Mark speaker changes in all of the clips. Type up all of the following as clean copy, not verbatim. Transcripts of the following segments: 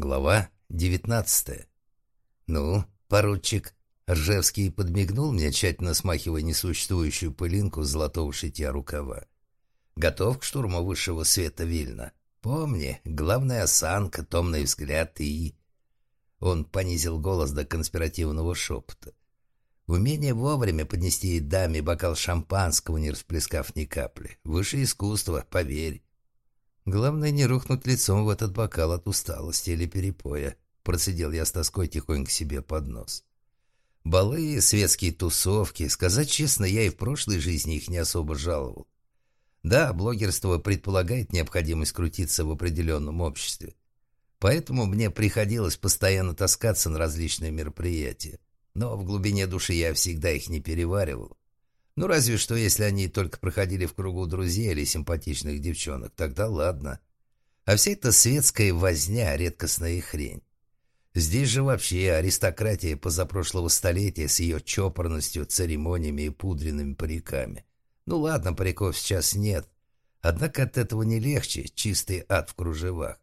Speaker 1: Глава 19. «Ну, поручик?» Ржевский подмигнул мне, тщательно смахивая несуществующую пылинку золотого шитья рукава. «Готов к штурму высшего света Вильна? Помни, главная осанка, томный взгляд и...» Он понизил голос до конспиративного шепота. «Умение вовремя поднести даме бокал шампанского, не расплескав ни капли. Высшее искусство, поверь». «Главное, не рухнуть лицом в этот бокал от усталости или перепоя», — процедил я с тоской тихонько себе под нос. Балы, светские тусовки, сказать честно, я и в прошлой жизни их не особо жаловал. Да, блогерство предполагает необходимость крутиться в определенном обществе. Поэтому мне приходилось постоянно таскаться на различные мероприятия. Но в глубине души я всегда их не переваривал. Ну, разве что, если они только проходили в кругу друзей или симпатичных девчонок, тогда ладно. А вся эта светская возня — редкостная хрень. Здесь же вообще аристократия позапрошлого столетия с ее чопорностью, церемониями и пудренными париками. Ну ладно, париков сейчас нет. Однако от этого не легче, чистый ад в кружевах.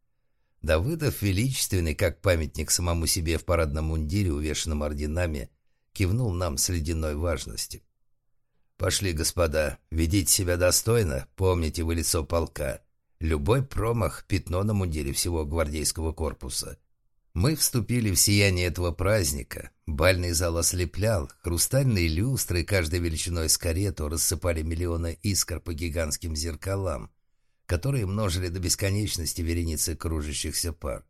Speaker 1: Давыдов, величественный, как памятник самому себе в парадном мундире, увешанном орденами, кивнул нам с ледяной важностью. «Пошли, господа, ведите себя достойно, помните вы лицо полка. Любой промах — пятно на мундире всего гвардейского корпуса». Мы вступили в сияние этого праздника. Бальный зал ослеплял, хрустальные люстры, каждой величиной с карету, рассыпали миллионы искр по гигантским зеркалам, которые множили до бесконечности вереницы кружащихся пар.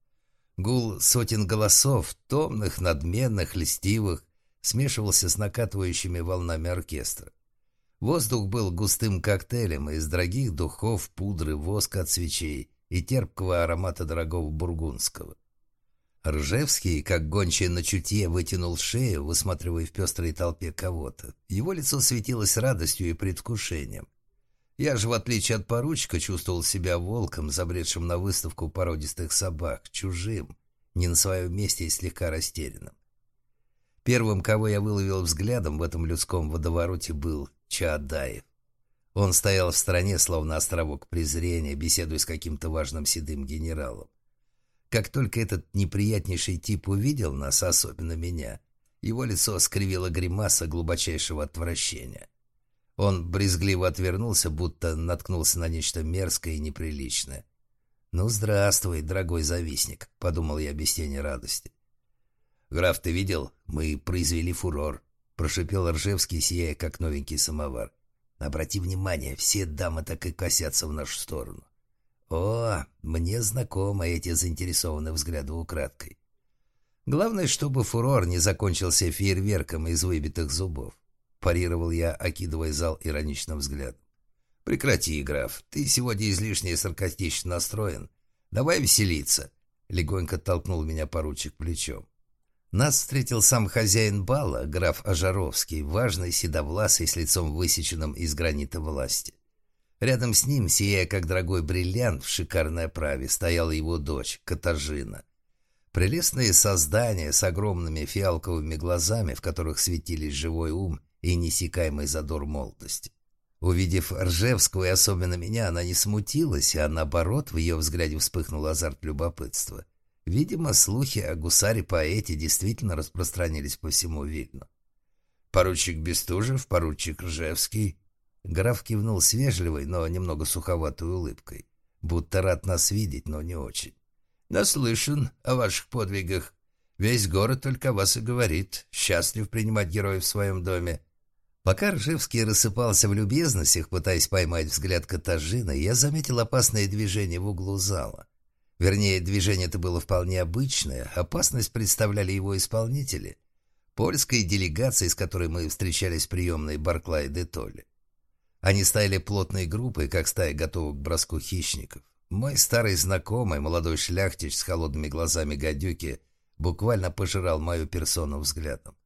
Speaker 1: Гул сотен голосов, томных, надменных, льстивых, смешивался с накатывающими волнами оркестра. Воздух был густым коктейлем из дорогих духов, пудры, воска от свечей и терпкого аромата дорогого бургундского. Ржевский, как гончий на чутье, вытянул шею, высматривая в пестрой толпе кого-то. Его лицо светилось радостью и предвкушением. Я же, в отличие от поручика, чувствовал себя волком, забредшим на выставку породистых собак, чужим, не на своем месте и слегка растерянным. Первым, кого я выловил взглядом в этом людском водовороте, был Чаадаев. Он стоял в стороне, словно островок презрения, беседуя с каким-то важным седым генералом. Как только этот неприятнейший тип увидел нас, особенно меня, его лицо скривило гримаса глубочайшего отвращения. Он брезгливо отвернулся, будто наткнулся на нечто мерзкое и неприличное. «Ну, здравствуй, дорогой завистник», — подумал я без тени радости. «Граф, ты видел? Мы произвели фурор», — прошипел Ржевский, сияя, как новенький самовар. «Обрати внимание, все дамы так и косятся в нашу сторону. О, мне знакомы эти заинтересованные взгляды украдкой. Главное, чтобы фурор не закончился фейерверком из выбитых зубов», — парировал я, окидывая зал ироничным взглядом. «Прекрати, граф, ты сегодня излишне саркастично настроен. Давай веселиться», — легонько толкнул меня поручик плечом. Нас встретил сам хозяин бала, граф Ожаровский, важный, седовласый, с лицом высеченным из гранита власти. Рядом с ним, сияя как дорогой бриллиант в шикарной оправе, стояла его дочь, Катажина. Прелестные создания с огромными фиалковыми глазами, в которых светились живой ум и неиссякаемый задор молодости. Увидев Ржевского и особенно меня, она не смутилась, а наоборот, в ее взгляде вспыхнул азарт любопытства. Видимо, слухи о гусаре-поэте действительно распространились по всему Вильну. «Поручик Бестужев, поручик Ржевский». Граф кивнул с вежливой, но немного суховатой улыбкой, будто рад нас видеть, но не очень. «Наслышан о ваших подвигах. Весь город только о вас и говорит. Счастлив принимать героев в своем доме». Пока Ржевский рассыпался в любезностях, пытаясь поймать взгляд Катажины, я заметил опасное движение в углу зала. Вернее, движение это было вполне обычное, опасность представляли его исполнители. Польская делегация, с которой мы встречались в приемной Барклая де Толли. Они стояли плотной группой, как стая готовых к броску хищников. Мой старый знакомый, молодой шляхтич с холодными глазами гадюки, буквально пожирал мою персону взглядом.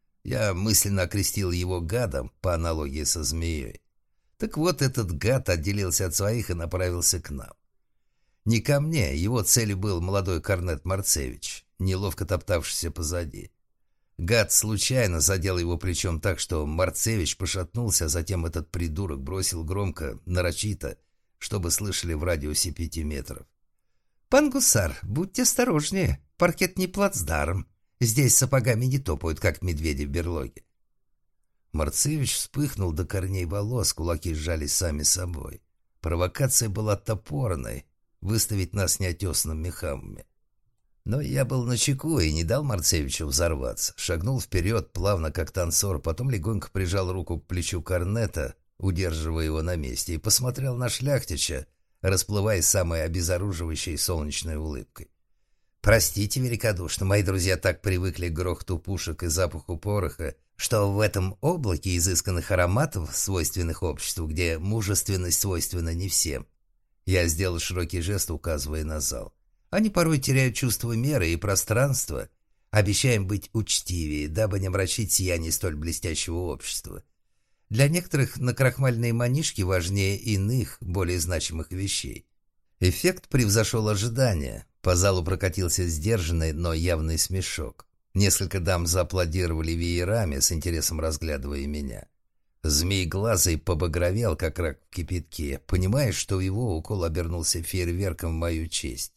Speaker 1: Я мысленно окрестил его гадом, по аналогии со змеей. Так вот, этот гад отделился от своих и направился к нам. Не ко мне, его целью был молодой корнет Марцевич, неловко топтавшийся позади. Гад случайно задел его плечом так, что Марцевич пошатнулся, а затем этот придурок бросил громко, нарочито, чтобы слышали в радиусе 5 метров. «Пан гусар, будьте осторожнее, паркет не плацдарм. Здесь сапогами не топают, как медведи в берлоге». Марцевич вспыхнул до корней волос, кулаки сжались сами собой. Провокация была топорной — выставить нас неотесанными хамами. Но я был начеку и не дал Марцевичу взорваться. Шагнул вперед, плавно, как танцор, потом легонько прижал руку к плечу корнета, удерживая его на месте, и посмотрел на Шляхтича, расплываясь самой обезоруживающей солнечной улыбкой. «Простите великодушно, мои друзья так привыкли к грохоту пушек и запаху пороха, что в этом облаке изысканных ароматов, свойственных обществу, где мужественность свойственна не всем». Я сделал широкий жест, указывая на зал. «Они порой теряют чувство меры и пространства. Обещаем быть учтивее, дабы не омрачить сияние столь блестящего общества. Для некоторых накрахмальные манишки важнее иных, более значимых вещей». Эффект превзошел ожидания. По залу прокатился сдержанный, но явный смешок. Несколько дам зааплодировали веерами, с интересом разглядывая меня. Змей-глазый побагровел, как рак в кипятке, понимая, что его укол обернулся фейерверком в мою честь.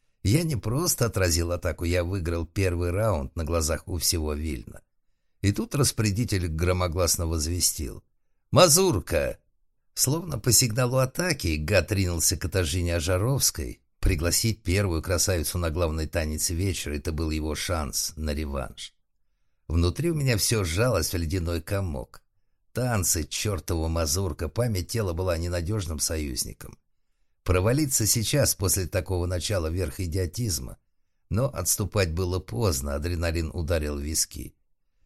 Speaker 1: Я не просто отразил атаку, я выиграл первый раунд на глазах у всего Вильна. И тут распорядитель громогласно возвестил: «Мазурка!» Словно по сигналу атаки гад ринулся к Катажине Ожаровской. Пригласить первую красавицу на главный танец вечера — это был его шанс на реванш. Внутри у меня все сжалось в ледяной комок. Танцы, чертова мазурка, память тела была ненадежным союзником. Провалиться сейчас после такого начала верх идиотизма. Но отступать было поздно, адреналин ударил в виски.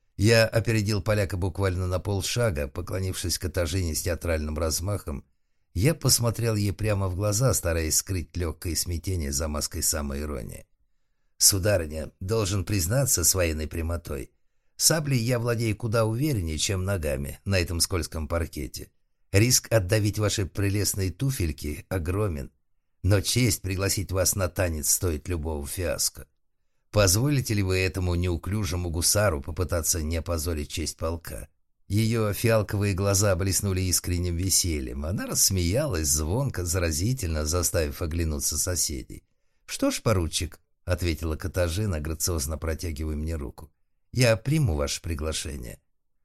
Speaker 1: Я опередил поляка буквально на полшага, поклонившись Катажине с театральным размахом. Я посмотрел ей прямо в глаза, стараясь скрыть легкое смятение за маской самоиронии. «Сударыня, должен признаться с военной прямотой. Саблей я владею куда увереннее, чем ногами на этом скользком паркете. Риск отдавить ваши прелестные туфельки огромен, но честь пригласить вас на танец стоит любого фиаско. Позволите ли вы этому неуклюжему гусару попытаться не опозорить честь полка?» Ее фиалковые глаза блеснули искренним весельем. Она рассмеялась звонко, заразительно, заставив оглянуться соседей. «Что ж, поручик», — ответила Катажина, грациозно протягивая мне руку, — «я приму ваше приглашение».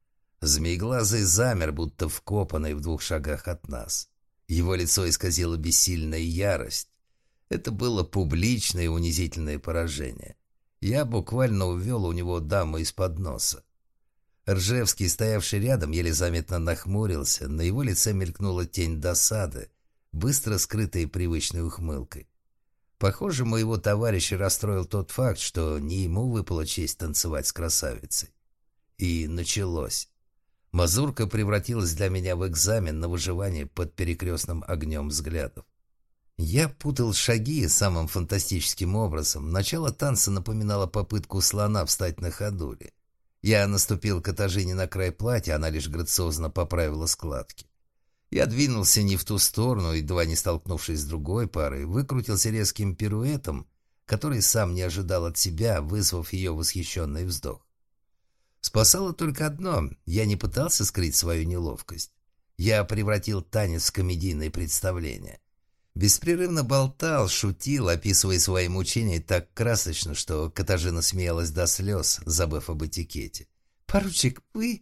Speaker 1: Змееглазый замер, будто вкопанный в 2 шагах от нас. Его лицо исказило бессильная ярость. Это было публичное и унизительное поражение. Я буквально увел у него даму из-под носа. Ржевский, стоявший рядом, еле заметно нахмурился. На его лице мелькнула тень досады, быстро скрытая привычной ухмылкой. Похоже, моего товарища расстроил тот факт, что не ему выпала честь танцевать с красавицей. И началось. Мазурка превратилась для меня в экзамен на выживание под перекрестным огнем взглядов. Я путал шаги самым фантастическим образом. Начало танца напоминало попытку слона встать на ходули. Я наступил Катажине на край платья, она лишь грациозно поправила складки. Я двинулся не в ту сторону, едва не столкнувшись с другой парой, выкрутился резким пируэтом, который сам не ожидал от себя, вызвав ее восхищенный вздох. Спасало только одно — я не пытался скрыть свою неловкость. Я превратил танец в комедийное представление. Беспрерывно болтал, шутил, описывая свои мучения так красочно, что Катажина смеялась до слез, забыв об этикете. «Поручик,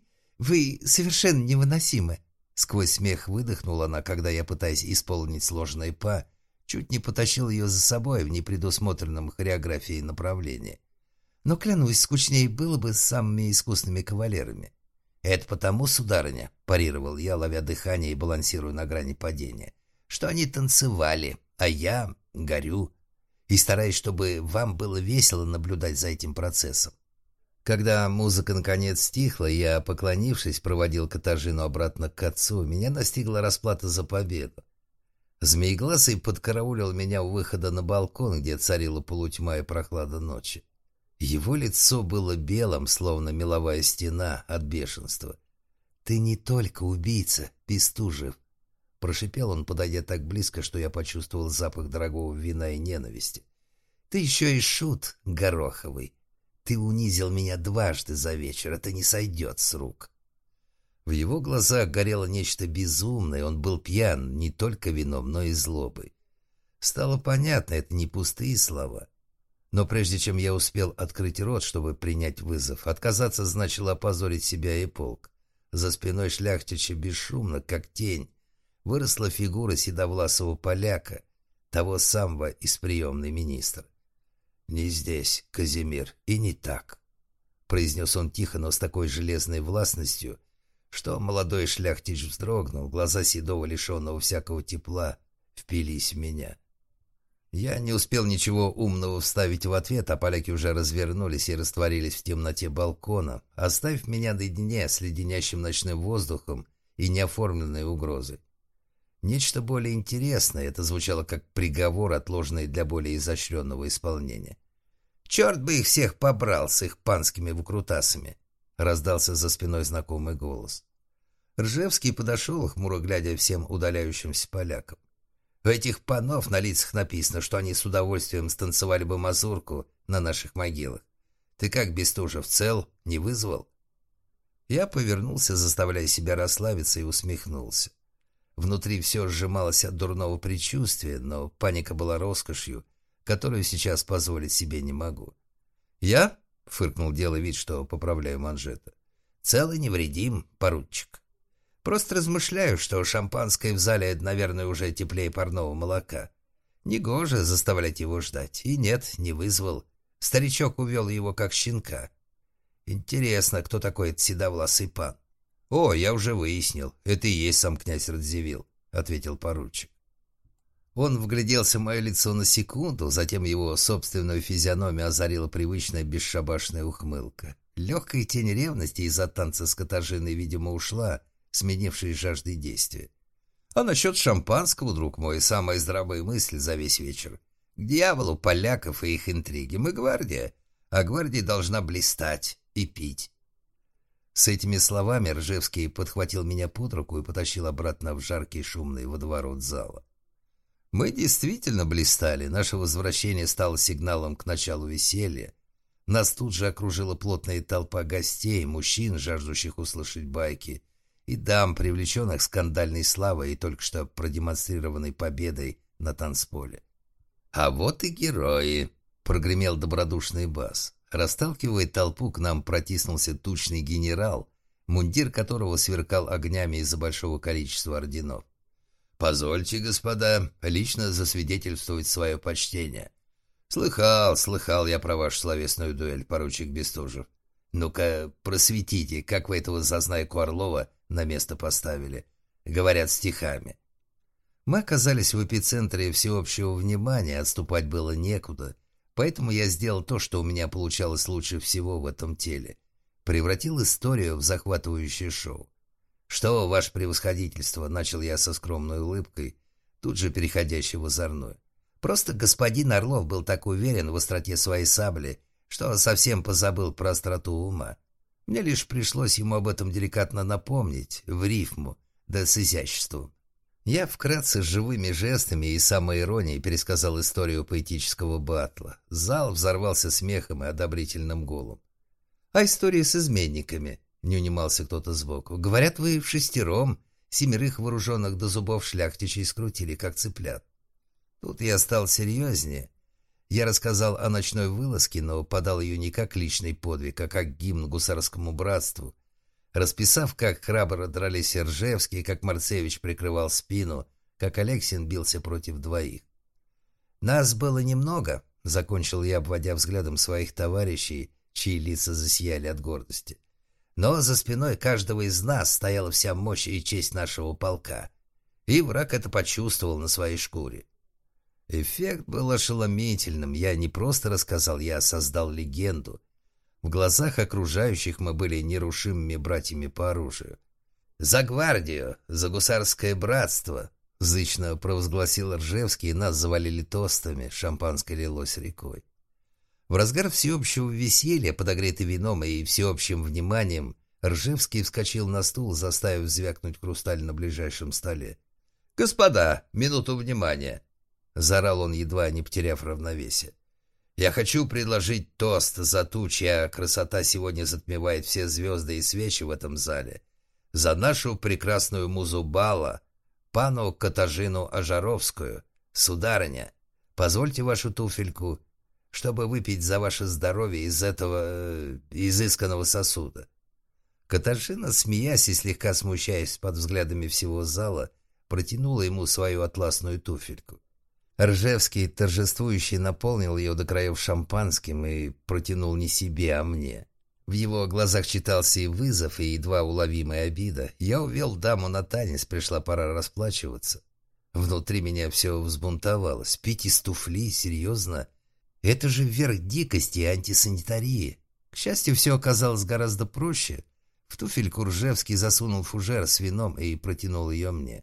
Speaker 1: вы совершенно невыносимы!» Сквозь смех выдохнула она, когда я, пытаясь исполнить сложное па, чуть не потащил ее за собой в непредусмотренном хореографии направлении. «Но, клянусь, скучнее было бы с самыми искусными кавалерами». «Это потому, сударыня», — парировал я, ловя дыхание и балансируя на грани падения, «что они танцевали, а я горю, и стараюсь, чтобы вам было весело наблюдать за этим процессом». Когда музыка наконец стихла, я, поклонившись, проводил Катажину обратно к отцу. Меня настигла расплата за победу. Змееглазый подкараулил меня у выхода на балкон, где царила полутьма и прохлада ночи. Его лицо было белым, словно меловая стена от бешенства. «Ты не только убийца, Бестужев», — прошипел он, подойдя так близко, что я почувствовал запах дорогого вина и ненависти. «Ты еще и шут гороховый. Ты унизил меня дважды за вечер, это не сойдет с рук». В его глазах горело нечто безумное, он был пьян не только вином, но и злобой. Стало понятно, это не пустые слова. Но прежде чем я успел открыть рот, чтобы принять вызов, отказаться значило опозорить себя и полк. За спиной шляхтича бесшумно, как тень, выросла фигура седовласого поляка, того самого из приемной министра. «Не здесь, Казимир, и не так», — произнес он тихо, но с такой железной властностью, что молодой шляхтич вздрогнул, глаза седого, лишенного всякого тепла, впились в меня. Я не успел ничего умного вставить в ответ, а поляки уже развернулись и растворились в темноте балкона, оставив меня наедине с леденящим ночным воздухом и неоформленной угрозой. Нечто более интересное, это звучало как приговор, отложенный для более изощренного исполнения. «Черт бы их всех побрал с их панскими выкрутасами!» — раздался за спиной знакомый голос. Ржевский подошел, хмуро глядя всем удаляющимся полякам. У этих панов на лицах написано, что они с удовольствием станцевали бы мазурку на наших могилах. Ты как, Бестужев, цел? Не вызвал? Я повернулся, заставляя себя расслабиться, и усмехнулся. Внутри все сжималось от дурного предчувствия, но паника была роскошью, которую сейчас позволить себе не могу. «Я?» — фыркнул, делая вид, что поправляю манжеты. «Цел и невредим, поручик. Просто размышляю, что шампанское в зале, наверное, уже теплее парного молока. Негоже заставлять его ждать. И нет, не вызвал. Старичок увел его как щенка. Интересно, кто такой этот седовласый пан? «О, я уже выяснил. Это и есть сам князь Радзивилл», — ответил поручик. Он вгляделся в мое лицо на секунду, затем его собственную физиономию озарила привычная бесшабашная ухмылка. Легкая тень ревности из-за танца с Катажиной, видимо, ушла, сменившись жаждой действия. А насчет шампанского, друг мой, самая здравая мысль за весь вечер. К дьяволу поляков и их интриги. Мы гвардия, а гвардия должна блистать и пить. С этими словами Ржевский подхватил меня под руку и потащил обратно в жаркий шумный водоворот зала. Мы действительно блистали, наше возвращение стало сигналом к началу веселья. Нас тут же окружила плотная толпа гостей, мужчин, жаждущих услышать байки, и дам, привлеченных скандальной славой и только что продемонстрированной победой на танцполе. «А вот и герои!» — прогремел добродушный бас. Расталкивая толпу, к нам протиснулся тучный генерал, мундир которого сверкал огнями из-за большого количества орденов. «Позвольте, господа, лично засвидетельствовать свое почтение. Слыхал я про вашу словесную дуэль, поручик Бестужев. Ну-ка, просветите, как вы этого зазнайку Орлова на место поставили. Говорят стихами». Мы оказались в эпицентре всеобщего внимания, отступать было некуда, поэтому я сделал то, что у меня получалось лучше всего в этом теле. Превратил историю в захватывающее шоу. «Что, ваше превосходительство?» — начал я со скромной улыбкой, тут же переходящей в озорную. «Просто господин Орлов был так уверен в остроте своей сабли, что совсем позабыл про остроту ума. Мне лишь пришлось ему об этом деликатно напомнить, в рифму, да с изяществом». Я вкратце живыми жестами и самоиронией пересказал историю поэтического батла. Зал взорвался смехом и одобрительным гулом. «А история с изменниками?» — не унимался кто-то сбоку. «Говорят, вы вшестером 7 вооруженных до зубов шляхтичей скрутили, как цыплят». Тут я стал серьезнее. Я рассказал о ночной вылазке, но подал ее не как личный подвиг, а как гимн гусарскому братству, расписав, как храбро дрались Ржевский, как Марцевич прикрывал спину, как Алексин бился против двоих. «Нас было немного», — закончил я, обводя взглядом своих товарищей, чьи лица засияли от гордости. «Но за спиной каждого из нас стояла вся мощь и честь нашего полка, и враг это почувствовал на своей шкуре». Эффект был ошеломительным. Я не просто рассказал, я создал легенду. В глазах окружающих мы были нерушимыми братьями по оружию. «За гвардию! За гусарское братство!» — зычно провозгласил Ржевский, и нас завалили тостами, шампанское лилось рекой. В разгар всеобщего веселья, подогретый вином и всеобщим вниманием, Ржевский вскочил на стул, заставив звякнуть хрусталь на ближайшем столе. «Господа, минуту внимания!» — заорал он, едва не потеряв равновесие. «Я хочу предложить тост за ту, чья красота сегодня затмевает все звезды и свечи в этом зале, за нашу прекрасную музу бала, пану Катажину Ажаровскую, «Сударыня, позвольте вашу туфельку, чтобы выпить за ваше здоровье из этого изысканного сосуда». Катаржина, смеясь и слегка смущаясь под взглядами всего зала, протянула ему свою атласную туфельку. Ржевский, торжествующий, наполнил ее до краев шампанским и протянул не себе, а мне. В его глазах читался и вызов, и едва уловимая обида. Я увел даму на танец, пришла пора расплачиваться. Внутри меня все взбунтовалось. Пить из туфли? Серьезно? Это же верх дикости и антисанитарии. К счастью, все оказалось гораздо проще. В туфельку Ржевский засунул фужер с вином и протянул ее мне.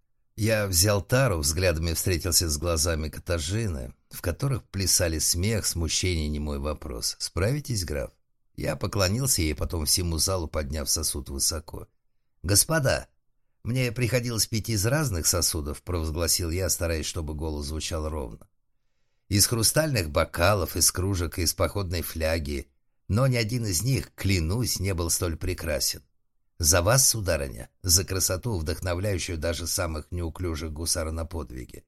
Speaker 1: Я взял тару, взглядами встретился с глазами Катаржины, в которых плясали смех, смущение и немой вопрос. «Справитесь, граф?» Я поклонился ей, потом всему залу, подняв сосуд высоко. «Господа, мне приходилось пить из разных сосудов», — провозгласил я, стараясь, чтобы голос звучал ровно. «Из хрустальных бокалов, из кружек, из походной фляги, но ни один из них, клянусь, не был столь прекрасен. За вас, сударыня, за красоту, вдохновляющую даже самых неуклюжих гусар на подвиги».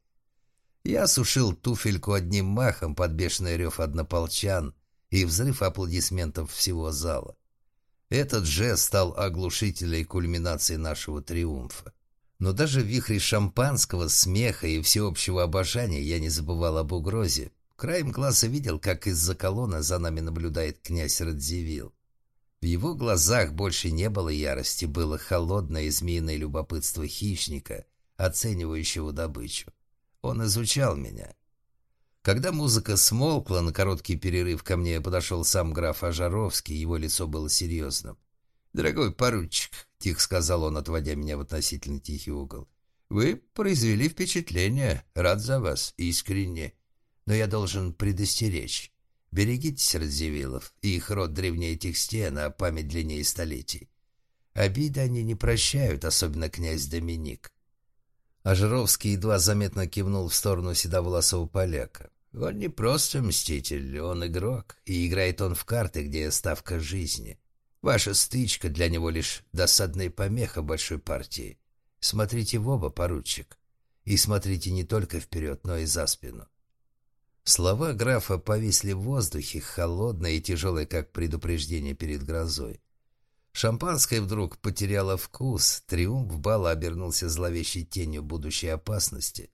Speaker 1: Я сушил туфельку одним махом под бешеный рев однополчан и взрыв аплодисментов всего зала. Этот жест стал оглушительной кульминацией нашего триумфа. Но даже в вихре шампанского, смеха и всеобщего обожания я не забывал об угрозе. Краем глаза видел, как из-за колонны за нами наблюдает князь Радзивилл. В его глазах больше не было ярости, было холодное и змеиное любопытство хищника, оценивающего добычу. Он изучал меня. Когда музыка смолкла, на короткий перерыв ко мне подошел сам граф Ожаровский, его лицо было серьезным. «Дорогой поручик», — тихо сказал он, отводя меня в относительно тихий угол, — «вы произвели впечатление, рад за вас, искренне. Но я должен предостеречь. Берегитесь, Радзивиллов, их род древнее этих стен, а память длиннее столетий. Обиды они не прощают, особенно князь Доминик». Ожаровский едва заметно кивнул в сторону седовласого поляка. «Он не просто мститель, он игрок, и играет он в карты, где ставка жизни. Ваша стычка для него лишь досадная помеха большой партии. Смотрите в оба, поручик, и смотрите не только вперед, но и за спину». Слова графа повисли в воздухе, холодные и тяжелые, как предупреждение перед грозой. Шампанское вдруг потеряло вкус, триумф бала обернулся зловещей тенью будущей опасности.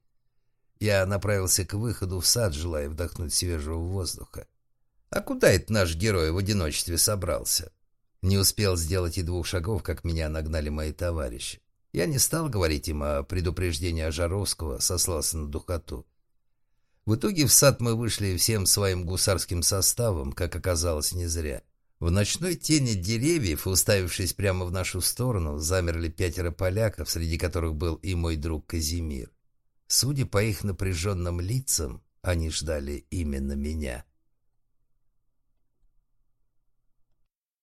Speaker 1: Я направился к выходу в сад, желая вдохнуть свежего воздуха. А куда это наш герой в одиночестве собрался? Не успел сделать и 2 шагов, как меня нагнали мои товарищи. Я не стал говорить им о предупреждении Ожаровского, сослался на духоту. В итоге в сад мы вышли всем своим гусарским составом, как оказалось, не зря. В ночной тени деревьев, уставившись прямо в нашу сторону, замерли 5 поляков, среди которых был и мой друг Казимир. Судя по их напряженным лицам, они ждали именно меня.